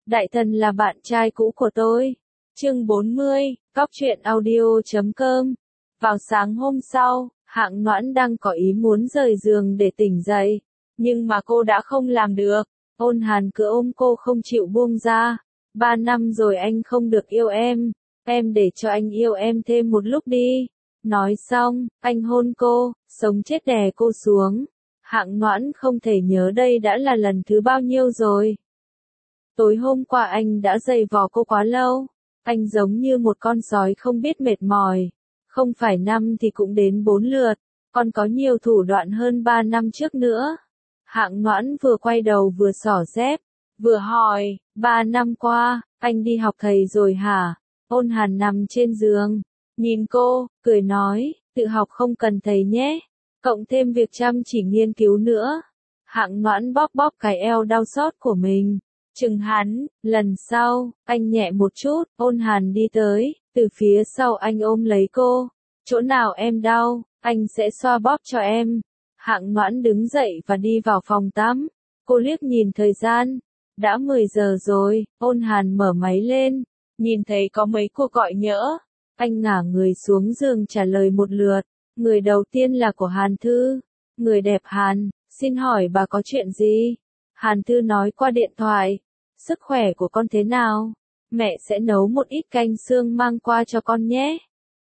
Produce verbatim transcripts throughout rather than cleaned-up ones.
Đại thần là bạn trai cũ của tôi. Chương bốn mươi, Cóc truyện audio chấm com. Vào sáng hôm sau, Hạng Noãn đang có ý muốn rời giường để tỉnh dậy, nhưng mà cô đã không làm được. Ôn Hàn cứ ôm cô không chịu buông ra. Ba năm rồi anh không được yêu em, em để cho anh yêu em thêm một lúc đi. Nói xong, anh hôn cô, sống chết đè cô xuống. Hạng Noãn không thể nhớ đây đã là lần thứ bao nhiêu rồi. Tối hôm qua anh đã giày vò cô quá lâu. Anh giống như một con sói không biết mệt mỏi. Không phải năm thì cũng đến bốn lượt, còn có nhiều thủ đoạn hơn ba năm trước nữa. Hạng Noãn vừa quay đầu vừa xỏ dép, vừa hỏi, ba năm qua, anh đi học thầy rồi hả? Ôn Hàn nằm trên giường, nhìn cô, cười nói, tự học không cần thầy nhé, cộng thêm việc chăm chỉ nghiên cứu nữa. Hạng Noãn bóp bóp cái eo đau xót của mình, chừng hắn, lần sau, anh nhẹ một chút. Ôn Hàn đi tới, từ phía sau anh ôm lấy cô, chỗ nào em đau, anh sẽ xoa bóp cho em. Hạng Noãn đứng dậy và đi vào phòng tắm. Cô liếc nhìn thời gian, đã mười giờ rồi. Ôn Hàn mở máy lên, nhìn thấy có mấy cuộc gọi nhỡ. Anh ngả người xuống giường trả lời một lượt. Người đầu tiên là của Hàn Thư. Người đẹp Hàn, xin hỏi bà có chuyện gì? Hàn Thư nói qua điện thoại, sức khỏe của con thế nào? Mẹ sẽ nấu một ít canh xương mang qua cho con nhé.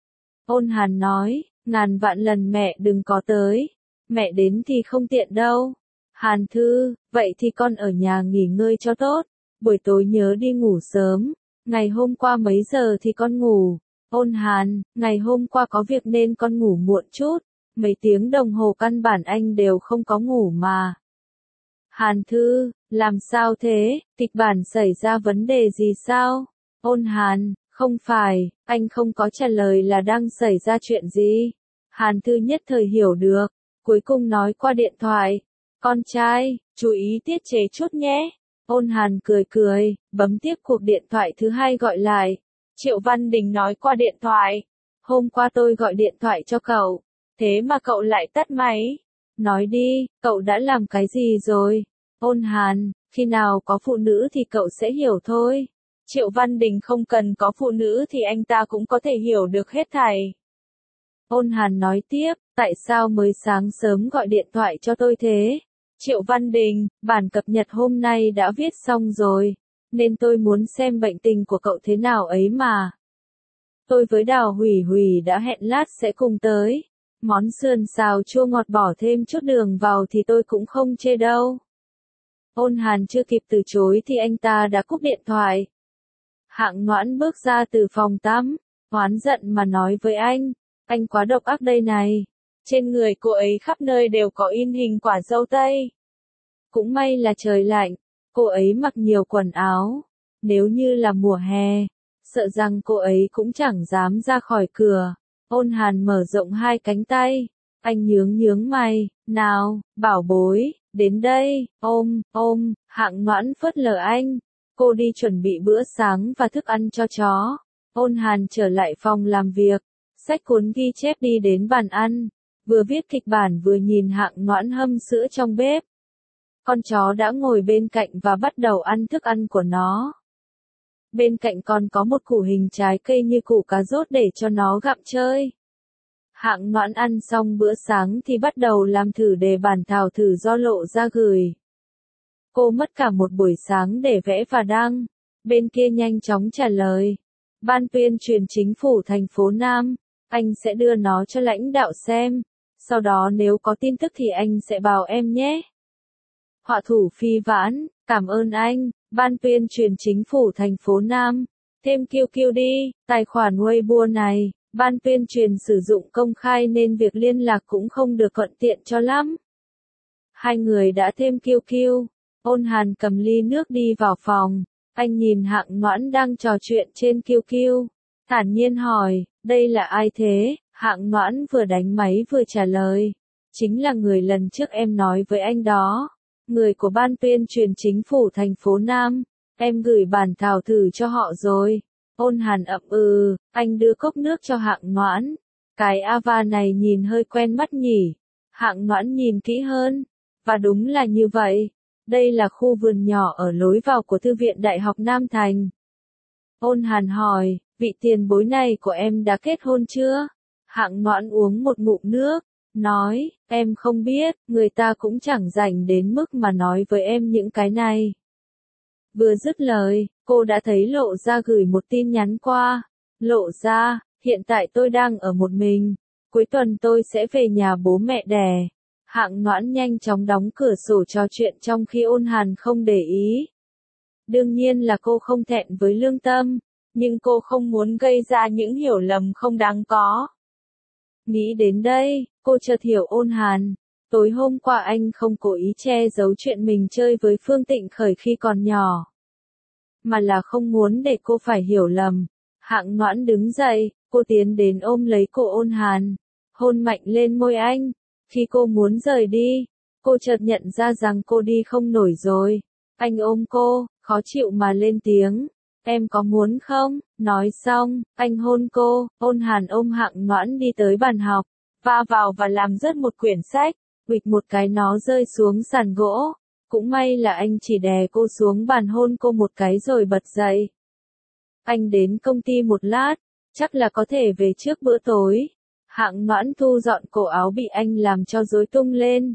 Ôn Hàn nói, ngàn vạn lần mẹ đừng có tới. Mẹ đến thì không tiện đâu. Hàn Thư, vậy thì con ở nhà nghỉ ngơi cho tốt. Buổi tối nhớ đi ngủ sớm. Ngày hôm qua mấy giờ thì con ngủ? Ôn Hàn, ngày hôm qua có việc nên con ngủ muộn chút. Mấy tiếng đồng hồ căn bản anh đều không có ngủ mà. Hàn Thư, làm sao thế? Kịch bản xảy ra vấn đề gì sao? Ôn Hàn, không phải, anh không có trả lời là đang xảy ra chuyện gì. Hàn Thư nhất thời hiểu được, cuối cùng nói qua điện thoại. Con trai, chú ý tiết chế chút nhé. Ôn Hàn cười cười, bấm tiếp cuộc điện thoại thứ hai gọi lại. Triệu Văn Đình nói qua điện thoại. Hôm qua tôi gọi điện thoại cho cậu, thế mà cậu lại tắt máy. Nói đi, cậu đã làm cái gì rồi? Ôn Hàn, khi nào có phụ nữ thì cậu sẽ hiểu thôi. Triệu Văn Đình không cần có phụ nữ thì anh ta cũng có thể hiểu được hết thảy. Ôn Hàn nói tiếp, tại sao mới sáng sớm gọi điện thoại cho tôi thế? Triệu Văn Đình, bản cập nhật hôm nay đã viết xong rồi, nên tôi muốn xem bệnh tình của cậu thế nào ấy mà. Tôi với Đào Hủy Hủy đã hẹn lát sẽ cùng tới. Món sườn xào chua ngọt bỏ thêm chút đường vào thì tôi cũng không chê đâu. Ôn Hàn chưa kịp từ chối thì anh ta đã cúp điện thoại. Hạng Noãn bước ra từ phòng tắm, oán giận mà nói với anh, anh quá độc ác đây này. Trên người cô ấy khắp nơi đều có in hình quả dâu tây. Cũng may là trời lạnh, cô ấy mặc nhiều quần áo. Nếu như là mùa hè, sợ rằng cô ấy cũng chẳng dám ra khỏi cửa. Ôn Hàn mở rộng hai cánh tay, anh nhướng nhướng mày, nào, bảo bối, đến đây, ôm, ôm. Hạng Noãn phớt lờ anh, cô đi chuẩn bị bữa sáng và thức ăn cho chó. Ôn Hàn trở lại phòng làm việc, xách cuốn ghi chép đi đến bàn ăn, vừa viết kịch bản vừa nhìn Hạng Noãn hâm sữa trong bếp. Con chó đã ngồi bên cạnh và bắt đầu ăn thức ăn của nó. Bên cạnh còn có một củ hình trái cây như củ cà rốt để cho nó gặm chơi. Hạng Noãn ăn xong bữa sáng thì bắt đầu làm thử đề bản thảo thử do Lộ ra gửi. Cô mất cả một buổi sáng để vẽ và đăng. Bên kia nhanh chóng trả lời. Ban tuyên truyền chính phủ thành phố Nam, anh sẽ đưa nó cho lãnh đạo xem. Sau đó nếu có tin tức thì anh sẽ báo em nhé. Họa thủ Phi Vãn, cảm ơn anh. Ban tuyên truyền chính phủ thành phố Nam, thêm kiu kiu đi. Tài khoản Weibo này, ban tuyên truyền sử dụng công khai nên việc liên lạc cũng không được thuận tiện cho lắm. Hai người đã thêm kiu kiu. Ôn Hàn cầm ly nước đi vào phòng. Anh nhìn Hạng Noãn đang trò chuyện trên kiu kiu, thản nhiên hỏi, đây là ai thế? Hạng Noãn vừa đánh máy vừa trả lời, chính là người lần trước em nói với anh đó. Người của ban tuyên truyền chính phủ thành phố Nam, em gửi bản thảo thử cho họ rồi. Ôn Hàn ậm ừ, anh đưa cốc nước cho Hạng Noãn. Cái Ava này nhìn hơi quen mắt nhỉ. Hạng Noãn nhìn kỹ hơn, và đúng là như vậy. Đây là khu vườn nhỏ ở lối vào của Thư viện Đại học Nam Thành. Ôn Hàn hỏi, vị tiền bối này của em đã kết hôn chưa? Hạng Noãn uống một ngụm nước, nói, em không biết, người ta cũng chẳng rảnh đến mức mà nói với em những cái này. Vừa dứt lời, cô đã thấy Lộ Gia gửi một tin nhắn qua. Lộ Gia, hiện tại tôi đang ở một mình, cuối tuần tôi sẽ về nhà bố mẹ đẻ. Hạng Noãn nhanh chóng đóng cửa sổ trò chuyện trong khi Ôn Hàn không để ý. Đương nhiên là cô không thẹn với lương tâm, nhưng cô không muốn gây ra những hiểu lầm không đáng có. Nghĩ đến đây, cô chợt hiểu Ôn Hàn. Tối hôm qua anh không cố ý che giấu chuyện mình chơi với Phương Tịnh Khởi khi còn nhỏ, mà là không muốn để cô phải hiểu lầm. Hạng Noãn đứng dậy, cô tiến đến ôm lấy cổ Ôn Hàn, hôn mạnh lên môi anh. Khi cô muốn rời đi, cô chợt nhận ra rằng cô đi không nổi rồi. Anh ôm cô, khó chịu mà lên tiếng, em có muốn không? Nói xong, anh hôn cô. Ôn Hàn ôm Hạng Noãn đi tới bàn học, va vào và làm rớt một quyển sách, bịch một cái nó rơi xuống sàn gỗ. Cũng may là anh chỉ đè cô xuống bàn hôn cô một cái rồi bật dậy. Anh đến công ty một lát, chắc là có thể về trước bữa tối. Hạng Noãn thu dọn cổ áo bị anh làm cho rối tung lên,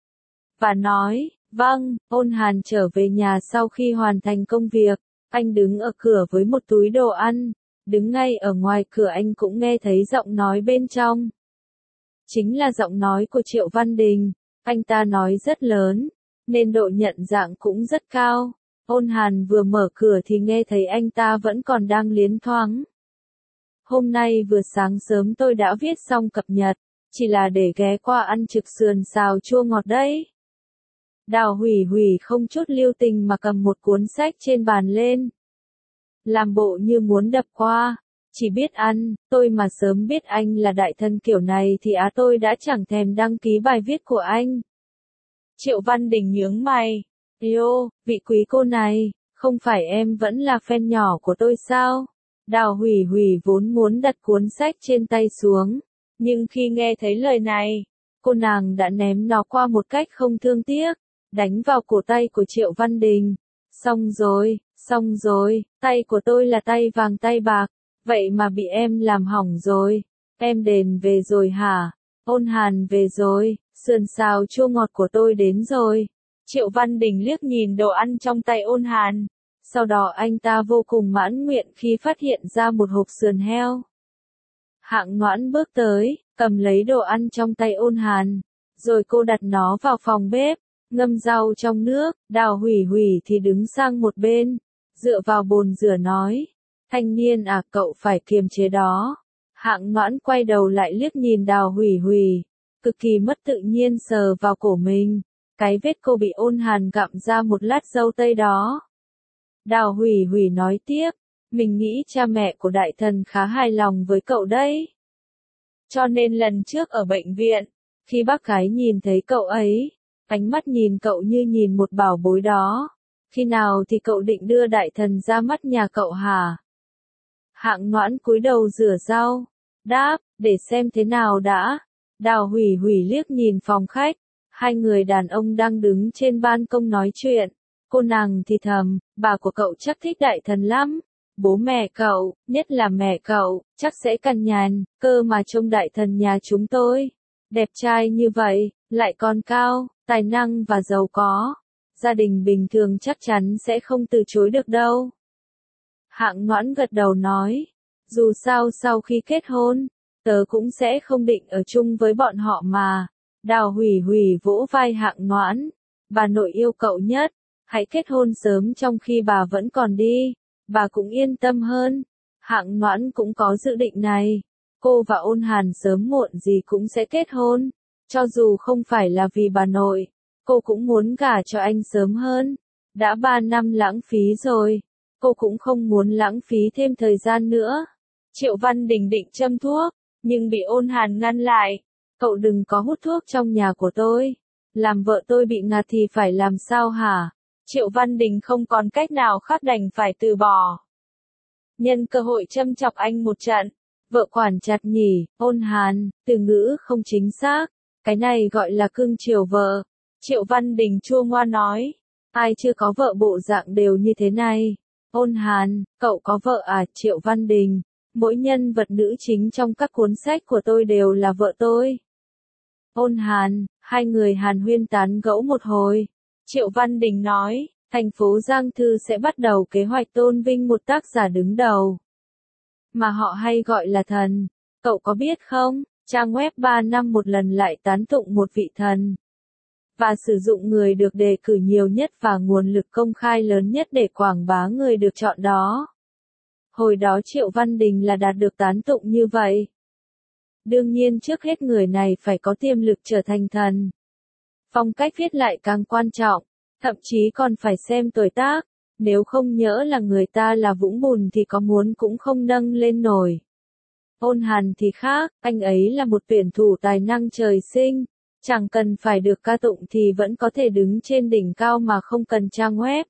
và nói, vâng. Ôn Hàn trở về nhà sau khi hoàn thành công việc. Anh đứng ở cửa với một túi đồ ăn. Đứng ngay ở ngoài cửa anh cũng nghe thấy giọng nói bên trong. Chính là giọng nói của Triệu Văn Đình. Anh ta nói rất lớn, nên độ nhận dạng cũng rất cao. Ôn Hàn vừa mở cửa thì nghe thấy anh ta vẫn còn đang liến thoáng. Hôm nay vừa sáng sớm tôi đã viết xong cập nhật, chỉ là để ghé qua ăn trực sườn xào chua ngọt đấy. Đào Hủy Hủy không chút lưu tình mà cầm một cuốn sách trên bàn lên, làm bộ như muốn đập qua. Chỉ biết ăn, tôi mà sớm biết anh là đại thần kiểu này thì á tôi đã chẳng thèm đăng ký bài viết của anh. Triệu Văn Đình nhướng mày. Yêu, vị quý cô này, không phải em vẫn là fan nhỏ của tôi sao? Đào Hủy Hủy vốn muốn đặt cuốn sách trên tay xuống, nhưng khi nghe thấy lời này, cô nàng đã ném nó qua một cách không thương tiếc, đánh vào cổ tay của Triệu Văn Đình. Xong rồi, xong rồi, tay của tôi là tay vàng tay bạc, vậy mà bị em làm hỏng rồi. Em đền về rồi hả? Ôn Hàn về rồi, sườn xào chua ngọt của tôi đến rồi. Triệu Văn Đình liếc nhìn đồ ăn trong tay Ôn Hàn. Sau đó anh ta vô cùng mãn nguyện khi phát hiện ra một hộp sườn heo. Hạng Noãn bước tới, cầm lấy đồ ăn trong tay Ôn Hàn, rồi cô đặt nó vào phòng bếp, ngâm rau trong nước. Đào Hủy Hủy thì đứng sang một bên, dựa vào bồn rửa nói, thanh niên à, cậu phải kiềm chế đó. Hạng Noãn quay đầu lại liếc nhìn Đào Hủy Hủy, cực kỳ mất tự nhiên sờ vào cổ mình, cái vết cô bị Ôn Hàn gặm ra một lát dâu tây đó. Đào Hủy Hủy nói tiếp, mình nghĩ cha mẹ của đại thần khá hài lòng với cậu đấy. Cho nên lần trước ở bệnh viện, khi bác gái nhìn thấy cậu ấy, ánh mắt nhìn cậu như nhìn một bảo bối đó. Khi nào thì cậu định đưa đại thần ra mắt nhà cậu hả? Hạng Noãn cúi đầu rửa rau, đáp, để xem thế nào đã. Đào Hủy Hủy liếc nhìn phòng khách, hai người đàn ông đang đứng trên ban công nói chuyện. Cô nàng thì thầm, bà của cậu chắc thích đại thần lắm. Bố mẹ cậu, nhất là mẹ cậu, chắc sẽ cằn nhằn, cơ mà trông đại thần nhà chúng tôi. Đẹp trai như vậy, lại còn cao, tài năng và giàu có. Gia đình bình thường chắc chắn sẽ không từ chối được đâu. Hạng Noãn gật đầu nói, dù sao sau khi kết hôn, tớ cũng sẽ không định ở chung với bọn họ mà. Đào Hủy Hủy vỗ vai Hạng Noãn, bà nội yêu cậu nhất, hãy kết hôn sớm trong khi bà vẫn còn đi, bà cũng yên tâm hơn. Hạng Noãn cũng có dự định này, cô và Ôn Hàn sớm muộn gì cũng sẽ kết hôn, cho dù không phải là vì bà nội, cô cũng muốn gả cho anh sớm hơn. Đã ba năm lãng phí rồi, cô cũng không muốn lãng phí thêm thời gian nữa. Triệu Văn Đình định châm thuốc, nhưng bị Ôn Hàn ngăn lại. Cậu đừng có hút thuốc trong nhà của tôi. Làm vợ tôi bị ngạt thì phải làm sao hả? Triệu Văn Đình không còn cách nào khác đành phải từ bỏ. Nhân cơ hội châm chọc anh một trận. Vợ quản chặt nhỉ, Ôn Hàn, từ ngữ không chính xác. Cái này gọi là cưng chiều vợ. Triệu Văn Đình chua ngoa nói. Ai chưa có vợ bộ dạng đều như thế này. Ôn Hàn, cậu có vợ à? Triệu Văn Đình, mỗi nhân vật nữ chính trong các cuốn sách của tôi đều là vợ tôi. Ôn Hàn, hai người hàn huyên tán gẫu một hồi. Triệu Văn Đình nói, thành phố Giang Thư sẽ bắt đầu kế hoạch tôn vinh một tác giả đứng đầu. Mà họ hay gọi là thần. Cậu có biết không, trang web ba năm một lần lại tán tụng một vị thần. Và sử dụng người được đề cử nhiều nhất và nguồn lực công khai lớn nhất để quảng bá người được chọn đó. Hồi đó Triệu Văn Đình là đạt được tán tụng như vậy. Đương nhiên trước hết người này phải có tiềm lực trở thành thần. Phong cách viết lại càng quan trọng, thậm chí còn phải xem tuổi tác, nếu không nhỡ là người ta là vũng bùn thì có muốn cũng không nâng lên nổi. Ôn Hàn thì khác, anh ấy là một tuyển thủ tài năng trời sinh, chẳng cần phải được ca tụng thì vẫn có thể đứng trên đỉnh cao mà không cần trang web.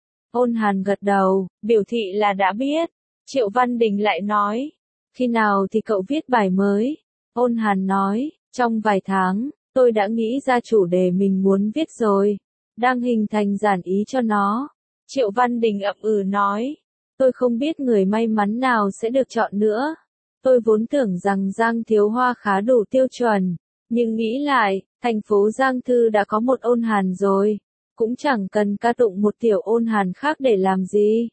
Ôn Hàn gật đầu, biểu thị là đã biết. Triệu Văn Đình lại nói, khi nào thì cậu viết bài mới? Ôn Hàn nói, trong vài tháng, tôi đã nghĩ ra chủ đề mình muốn viết rồi, đang hình thành giản ý cho nó. Triệu Văn Đình ậm ừ nói, tôi không biết người may mắn nào sẽ được chọn nữa. Tôi vốn tưởng rằng Giang Thiếu Hoa khá đủ tiêu chuẩn, nhưng nghĩ lại, thành phố Giang Thư đã có một Ôn Hàn rồi, cũng chẳng cần ca tụng một tiểu Ôn Hàn khác để làm gì.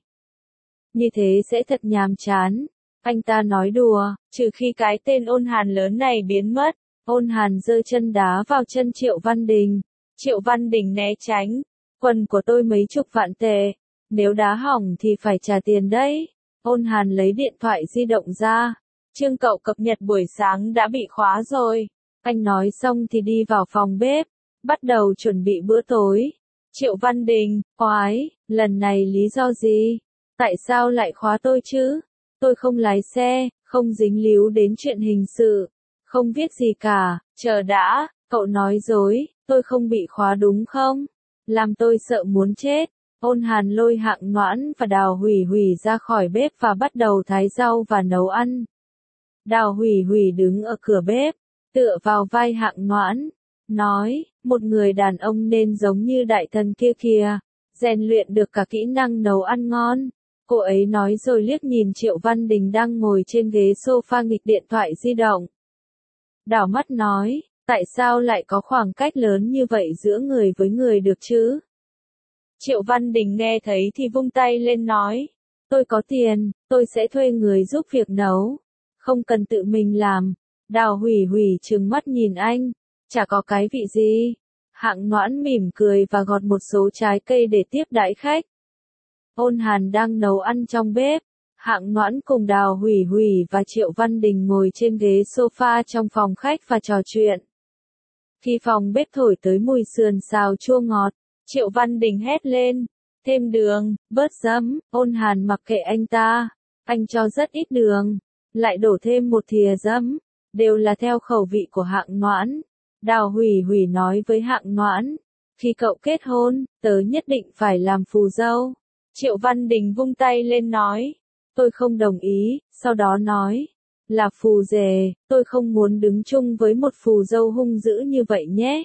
Như thế sẽ thật nhàm chán. Anh ta nói đùa, trừ khi cái tên Ôn Hàn lớn này biến mất. Ôn Hàn giơ chân đá vào chân Triệu Văn Đình. Triệu Văn Đình né tránh. Quần của tôi mấy chục vạn tệ. Nếu đá hỏng thì phải trả tiền đấy. Ôn Hàn lấy điện thoại di động ra. Chương cậu cập nhật buổi sáng đã bị khóa rồi. Anh nói xong thì đi vào phòng bếp. Bắt đầu chuẩn bị bữa tối. Triệu Văn Đình, oái, lần này lý do gì? Tại sao lại khóa tôi chứ? Tôi không lái xe, không dính líu đến chuyện hình sự, không viết gì cả. Chờ đã, cậu nói dối, tôi không bị khóa đúng không? Làm tôi sợ muốn chết. Ôn Hàn lôi Hạng Noãn và Đào Hủy Hủy ra khỏi bếp và bắt đầu thái rau và nấu ăn. Đào Hủy Hủy đứng ở cửa bếp, tựa vào vai Hạng Noãn, nói, một người đàn ông nên giống như đại thần kia kìa, rèn luyện được cả kỹ năng nấu ăn ngon. Cô ấy nói rồi liếc nhìn Triệu Văn Đình đang ngồi trên ghế sofa nghịch điện thoại di động. Đảo mắt nói, tại sao lại có khoảng cách lớn như vậy giữa người với người được chứ? Triệu Văn Đình nghe thấy thì vung tay lên nói, tôi có tiền, tôi sẽ thuê người giúp việc nấu, không cần tự mình làm. Đào Hủy Hủy trừng mắt nhìn anh, chả có cái vị gì. Hạng Noãn mỉm cười và gọt một số trái cây để tiếp đãi khách. Ôn Hàn đang nấu ăn trong bếp, Hạng Noãn cùng Đào Hủy Hủy và Triệu Văn Đình ngồi trên ghế sofa trong phòng khách và trò chuyện. Khi phòng bếp thổi tới mùi sườn xào chua ngọt, Triệu Văn Đình hét lên, thêm đường, bớt giấm. Ôn Hàn mặc kệ anh ta, anh cho rất ít đường, lại đổ thêm một thìa giấm, đều là theo khẩu vị của Hạng Noãn. Đào Hủy Hủy nói với Hạng Noãn, khi cậu kết hôn, tớ nhất định phải làm phù dâu. Triệu Văn Đình vung tay lên nói, tôi không đồng ý, sau đó nói, là phù rể, tôi không muốn đứng chung với một phù dâu hung dữ như vậy nhé.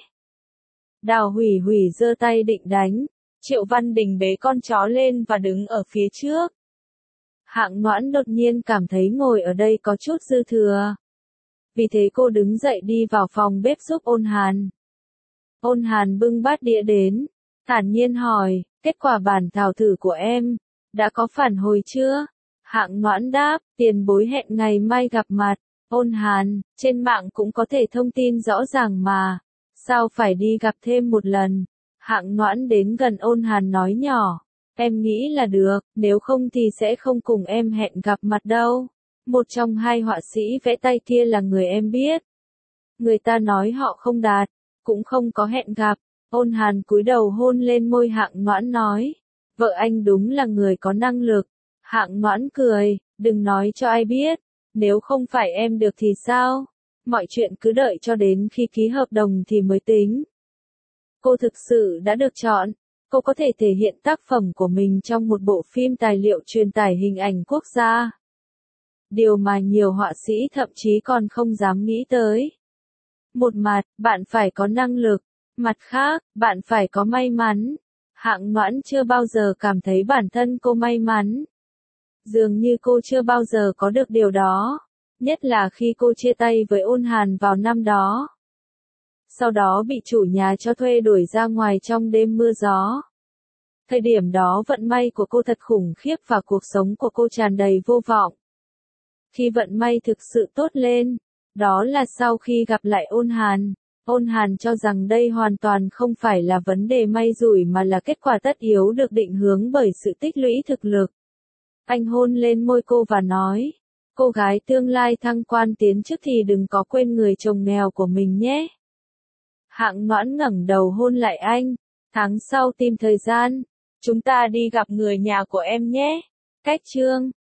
Đào Hủy Hủy giơ tay định đánh, Triệu Văn Đình bế con chó lên và đứng ở phía trước. Hạng Noãn đột nhiên cảm thấy ngồi ở đây có chút dư thừa. Vì thế cô đứng dậy đi vào phòng bếp giúp Ôn Hàn. Ôn Hàn bưng bát đĩa đến, thản nhiên hỏi, kết quả bản thảo thử của em, đã có phản hồi chưa? Hạng Noãn đáp, tiền bối hẹn ngày mai gặp mặt. Ôn Hàn, trên mạng cũng có thể thông tin rõ ràng mà, sao phải đi gặp thêm một lần? Hạng Noãn đến gần Ôn Hàn nói nhỏ, em nghĩ là được, nếu không thì sẽ không cùng em hẹn gặp mặt đâu. Một trong hai họa sĩ vẽ tay kia là người em biết. Người ta nói họ không đạt, cũng không có hẹn gặp. Ôn Hàn cúi đầu hôn lên môi Hạng Noãn nói, vợ anh đúng là người có năng lực. Hạng Noãn cười, đừng nói cho ai biết, nếu không phải em được thì sao? Mọi chuyện cứ đợi cho đến khi ký hợp đồng thì mới tính. Cô thực sự đã được chọn, cô có thể thể hiện tác phẩm của mình trong một bộ phim tài liệu truyền tải hình ảnh quốc gia. Điều mà nhiều họa sĩ thậm chí còn không dám nghĩ tới. Một mặt, bạn phải có năng lực, mặt khác, bạn phải có may mắn. Hạng Noãn chưa bao giờ cảm thấy bản thân cô may mắn. Dường như cô chưa bao giờ có được điều đó, nhất là khi cô chia tay với Ôn Hàn vào năm đó. Sau đó bị chủ nhà cho thuê đuổi ra ngoài trong đêm mưa gió. Thời điểm đó vận may của cô thật khủng khiếp và cuộc sống của cô tràn đầy vô vọng. Khi vận may thực sự tốt lên, đó là sau khi gặp lại Ôn Hàn. Ôn Hàn cho rằng đây hoàn toàn không phải là vấn đề may rủi mà là kết quả tất yếu được định hướng bởi sự tích lũy thực lực. Anh hôn lên môi cô và nói, cô gái tương lai thăng quan tiến chức thì đừng có quên người chồng nghèo của mình nhé. Hạng Noãn ngẩng đầu hôn lại anh, tháng sau tìm thời gian, chúng ta đi gặp người nhà của em nhé. Cách chương